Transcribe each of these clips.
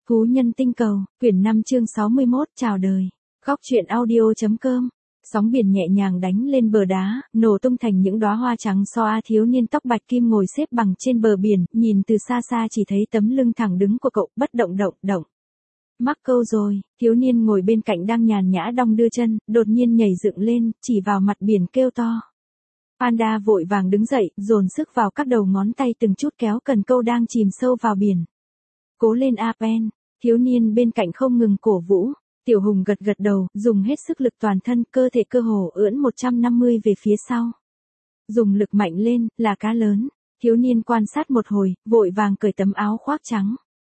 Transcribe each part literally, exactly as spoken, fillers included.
Thú nhân tinh cầu, quyển năm chương sáu mươi mốt, chào đời. Góc truyện audio.com. Sóng biển nhẹ nhàng đánh lên bờ đá, nổ tung thành những đóa hoa trắng xoa. Thiếu niên tóc bạch kim ngồi xếp bằng trên bờ biển, nhìn từ xa xa chỉ thấy tấm lưng thẳng đứng của cậu, bất động động, động. Mắc câu rồi, thiếu niên ngồi bên cạnh đang nhàn nhã đong đưa chân, đột nhiên nhảy dựng lên, chỉ vào mặt biển kêu to. Panda vội vàng đứng dậy, dồn sức vào các đầu ngón tay từng chút kéo cần câu đang chìm sâu vào biển. Cố lên a Pen, thiếu niên bên cạnh không ngừng cổ vũ. Tiểu Hùng gật gật đầu, dùng hết sức lực toàn thân, cơ thể cơ hồ ưỡn một trăm năm mươi về phía sau. Dùng lực mạnh lên, là cá lớn. Thiếu niên quan sát một hồi, vội vàng cởi tấm áo khoác trắng.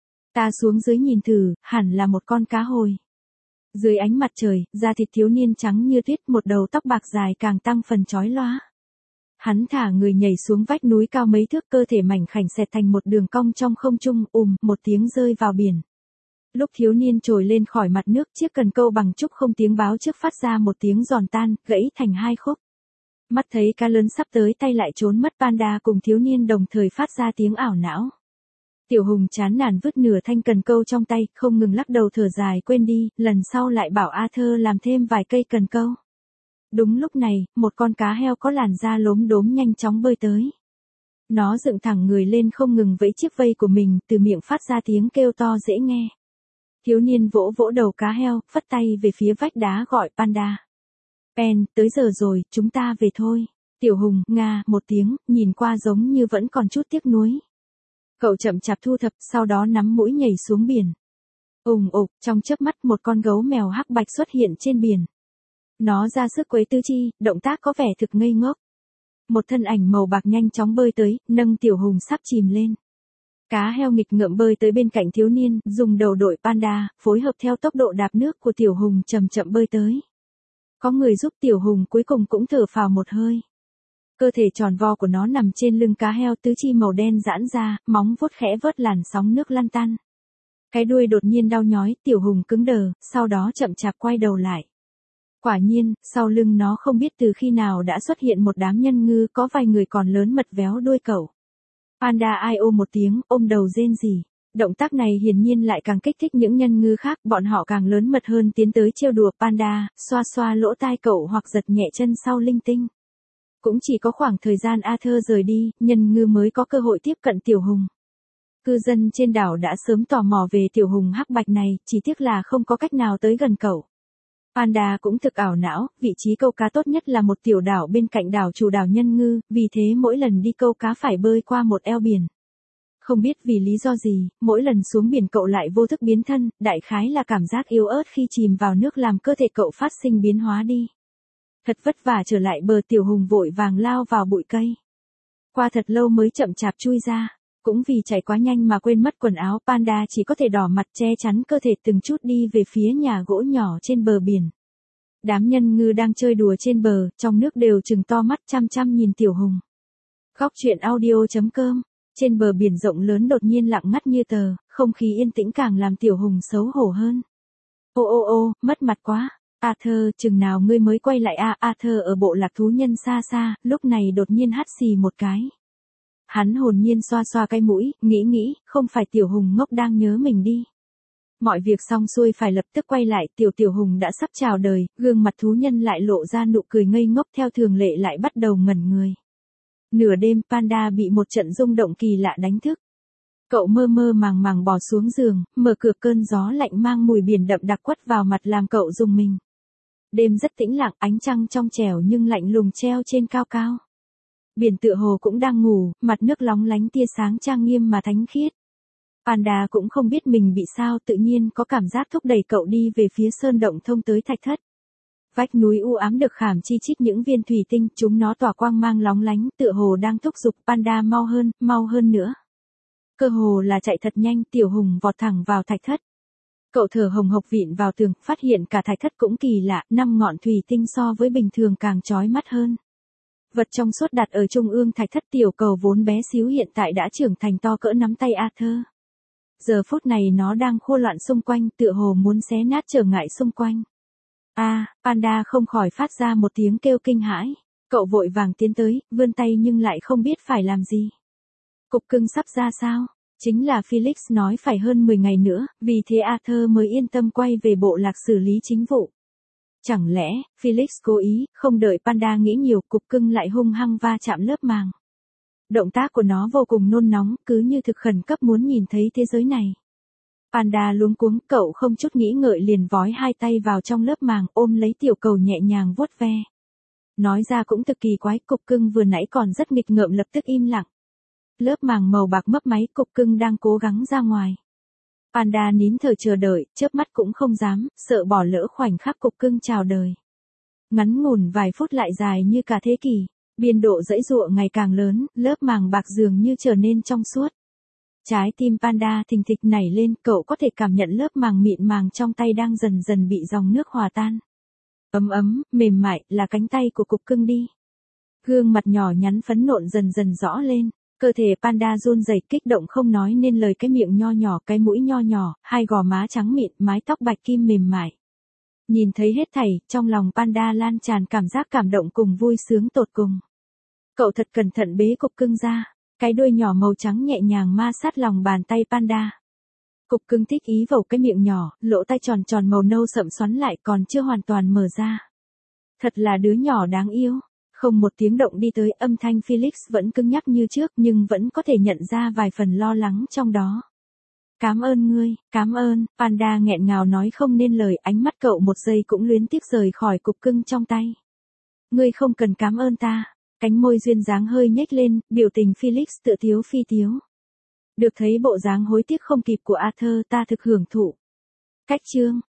Ta xuống dưới nhìn thử, hẳn là một con cá hồi. Dưới ánh mặt trời, da thịt thiếu niên trắng như tuyết, một đầu tóc bạc dài càng tăng phần chói lóa. Hắn thả người nhảy xuống vách núi cao mấy thước, cơ thể mảnh khảnh xẹt thành một đường cong trong không trung, ùm, một tiếng rơi vào biển. Lúc thiếu niên trồi lên khỏi mặt nước, chiếc cần câu bằng trúc không tiếng báo trước phát ra một tiếng giòn tan, gãy thành hai khúc. Mắt thấy cá lớn sắp tới tay lại trốn mất, Panda cùng thiếu niên đồng thời phát ra tiếng ảo não. Tiểu Hùng chán nản vứt nửa thanh cần câu trong tay, không ngừng lắc đầu thở dài, quên đi, lần sau lại bảo Arthur làm thêm vài cây cần câu. Đúng lúc này, một con cá heo có làn da lốm đốm nhanh chóng bơi tới. Nó dựng thẳng người lên không ngừng vẫy chiếc vây của mình, từ miệng phát ra tiếng kêu to dễ nghe. Thiếu niên vỗ vỗ đầu cá heo, phất tay về phía vách đá gọi Panda. Pen, tới giờ rồi, chúng ta về thôi. Tiểu Hùng, nga, một tiếng, nhìn qua giống như vẫn còn chút tiếc nuối. Cậu chậm chạp thu thập, sau đó nắm mũi nhảy xuống biển. Ùng ục, trong chớp mắt một con gấu mèo hắc bạch xuất hiện trên biển. Nó ra sức quấy tứ chi, động tác có vẻ thực ngây ngốc. Một thân ảnh màu bạc nhanh chóng bơi tới, nâng Tiểu Hùng sắp chìm lên. Cá heo nghịch ngợm bơi tới bên cạnh thiếu niên, dùng đầu đội Panda, phối hợp theo tốc độ đạp nước của Tiểu Hùng chậm chậm bơi tới. Có người giúp Tiểu Hùng cuối cùng cũng thở phào một hơi. Cơ thể tròn vo của nó nằm trên lưng cá heo, tứ chi màu đen giãn ra, móng vuốt khẽ vớt làn sóng nước lăn tăn. Cái đuôi đột nhiên đau nhói, Tiểu Hùng cứng đờ, sau đó chậm chạp quay đầu lại. Quả nhiên, sau lưng nó không biết từ khi nào đã xuất hiện một đám nhân ngư, có vài người còn lớn mật véo đuôi cậu. Panda ai ô một tiếng, ôm đầu rên rỉ. Động tác này hiển nhiên lại càng kích thích những nhân ngư khác, bọn họ càng lớn mật hơn tiến tới trêu đùa Panda, xoa xoa lỗ tai cậu hoặc giật nhẹ chân sau linh tinh. Cũng chỉ có khoảng thời gian Arthur rời đi, nhân ngư mới có cơ hội tiếp cận Tiểu Hùng. Cư dân trên đảo đã sớm tò mò về Tiểu Hùng hắc bạch này, chỉ tiếc là không có cách nào tới gần cậu. Panda cũng thực ảo não, vị trí câu cá tốt nhất là một tiểu đảo bên cạnh đảo chủ đảo nhân ngư, vì thế mỗi lần đi câu cá phải bơi qua một eo biển. Không biết vì lý do gì, mỗi lần xuống biển cậu lại vô thức biến thân, đại khái là cảm giác yếu ớt khi chìm vào nước làm cơ thể cậu phát sinh biến hóa đi. Thật vất vả trở lại bờ, Tiểu Hùng vội vàng lao vào bụi cây. Qua thật lâu mới chậm chạp chui ra. Cũng vì chạy quá nhanh mà quên mất quần áo, Panda chỉ có thể đỏ mặt che chắn cơ thể từng chút đi về phía nhà gỗ nhỏ trên bờ biển. Đám nhân ngư đang chơi đùa trên bờ, trong nước đều trừng to mắt chăm chăm nhìn Tiểu Hùng. Góc truyện audio.com. Trên bờ biển rộng lớn đột nhiên lặng ngắt như tờ, không khí yên tĩnh càng làm Tiểu Hùng xấu hổ hơn. Ô ô ô, mất mặt quá. Arthur, chừng nào ngươi mới quay lại à? Arthur ở bộ lạc thú nhân xa xa, lúc này đột nhiên hắt xì một cái. Hắn hồn nhiên xoa xoa cái mũi, nghĩ nghĩ, không phải Tiểu Hùng ngốc đang nhớ mình đi. Mọi việc xong xuôi phải lập tức quay lại, Tiểu Tiểu Hùng đã sắp chào đời, gương mặt thú nhân lại lộ ra nụ cười ngây ngốc, theo thường lệ lại bắt đầu ngẩn người. Nửa đêm, Panda bị một trận rung động kỳ lạ đánh thức. Cậu mơ mơ màng màng bò xuống giường, mở cửa, cơn gió lạnh mang mùi biển đậm đặc quất vào mặt làm cậu rùng mình. Đêm rất tĩnh lặng, ánh trăng trong trẻo nhưng lạnh lùng treo trên cao cao. Biển tựa hồ cũng đang ngủ, mặt nước lóng lánh tia sáng trang nghiêm mà thánh khiết. Panda cũng không biết mình bị sao, tự nhiên có cảm giác thúc đẩy cậu đi về phía sơn động thông tới thạch thất. Vách núi u ám được khảm chi chít những viên thủy tinh, chúng nó tỏa quang mang lóng lánh, tựa hồ đang thúc giục Panda mau hơn, mau hơn nữa. Cơ hồ là chạy thật nhanh, Tiểu Hùng vọt thẳng vào thạch thất. Cậu thở hồng hộc vịn vào tường, phát hiện cả thạch thất cũng kỳ lạ, năm ngọn thủy tinh so với bình thường càng chói mắt hơn. Vật trong suốt đặt ở trung ương thạch thất, tiểu cầu vốn bé xíu hiện tại đã trưởng thành to cỡ nắm tay Arthur. Giờ phút này nó đang khô loạn xung quanh, tựa hồ muốn xé nát trở ngại xung quanh. A, à, Panda không khỏi phát ra một tiếng kêu kinh hãi. Cậu vội vàng tiến tới, vươn tay nhưng lại không biết phải làm gì. Cục cưng sắp ra sao? Chính là Felix nói phải hơn mười ngày nữa, vì thế Arthur mới yên tâm quay về bộ lạc xử lý chính vụ. Chẳng lẽ, Felix cố ý, không đợi Panda nghĩ nhiều, cục cưng lại hung hăng va chạm lớp màng. Động tác của nó vô cùng nôn nóng, cứ như thực khẩn cấp muốn nhìn thấy thế giới này. Panda luống cuống, cậu không chút nghĩ ngợi liền vói hai tay vào trong lớp màng, ôm lấy tiểu cầu nhẹ nhàng vuốt ve. Nói ra cũng thực kỳ quái, cục cưng vừa nãy còn rất nghịch ngợm lập tức im lặng. Lớp màng màu bạc mấp máy, cục cưng đang cố gắng ra ngoài. Panda nín thở chờ đợi, chớp mắt cũng không dám, sợ bỏ lỡ khoảnh khắc cục cưng chào đời. Ngắn ngủn vài phút lại dài như cả thế kỷ, biên độ giãy giụa ngày càng lớn, lớp màng bạc dường như trở nên trong suốt. Trái tim Panda thình thịch nảy lên, cậu có thể cảm nhận lớp màng mịn màng trong tay đang dần dần bị dòng nước hòa tan. Ấm ấm, mềm mại, là cánh tay của cục cưng đi. Gương mặt nhỏ nhắn phấn nộn dần dần rõ lên, cơ thể Panda run rẩy kích động không nói nên lời, cái miệng nho nhỏ, cái mũi nho nhỏ, hai gò má trắng mịn, mái tóc bạch kim mềm mại. Nhìn thấy hết thảy, trong lòng Panda lan tràn cảm giác cảm động cùng vui sướng tột cùng. Cậu thật cẩn thận bế cục cưng ra, cái đuôi nhỏ màu trắng nhẹ nhàng ma sát lòng bàn tay Panda. Cục cưng thích ý vầu cái miệng nhỏ, lỗ tai tròn tròn màu nâu sậm xoắn lại còn chưa hoàn toàn mở ra. Thật là đứa nhỏ đáng yêu. Không một tiếng động đi tới, âm thanh Felix vẫn cứng nhắc như trước nhưng vẫn có thể nhận ra vài phần lo lắng trong đó. Cám ơn ngươi, cám ơn, Panda nghẹn ngào nói không nên lời, ánh mắt cậu một giây cũng luyến tiếc rời khỏi cục cưng trong tay. Ngươi không cần cám ơn ta, cánh môi duyên dáng hơi nhếch lên, biểu tình Felix tự tiếu phi tiếu. Được thấy bộ dáng hối tiếc không kịp của Arthur ta thực hưởng thụ. Cách chương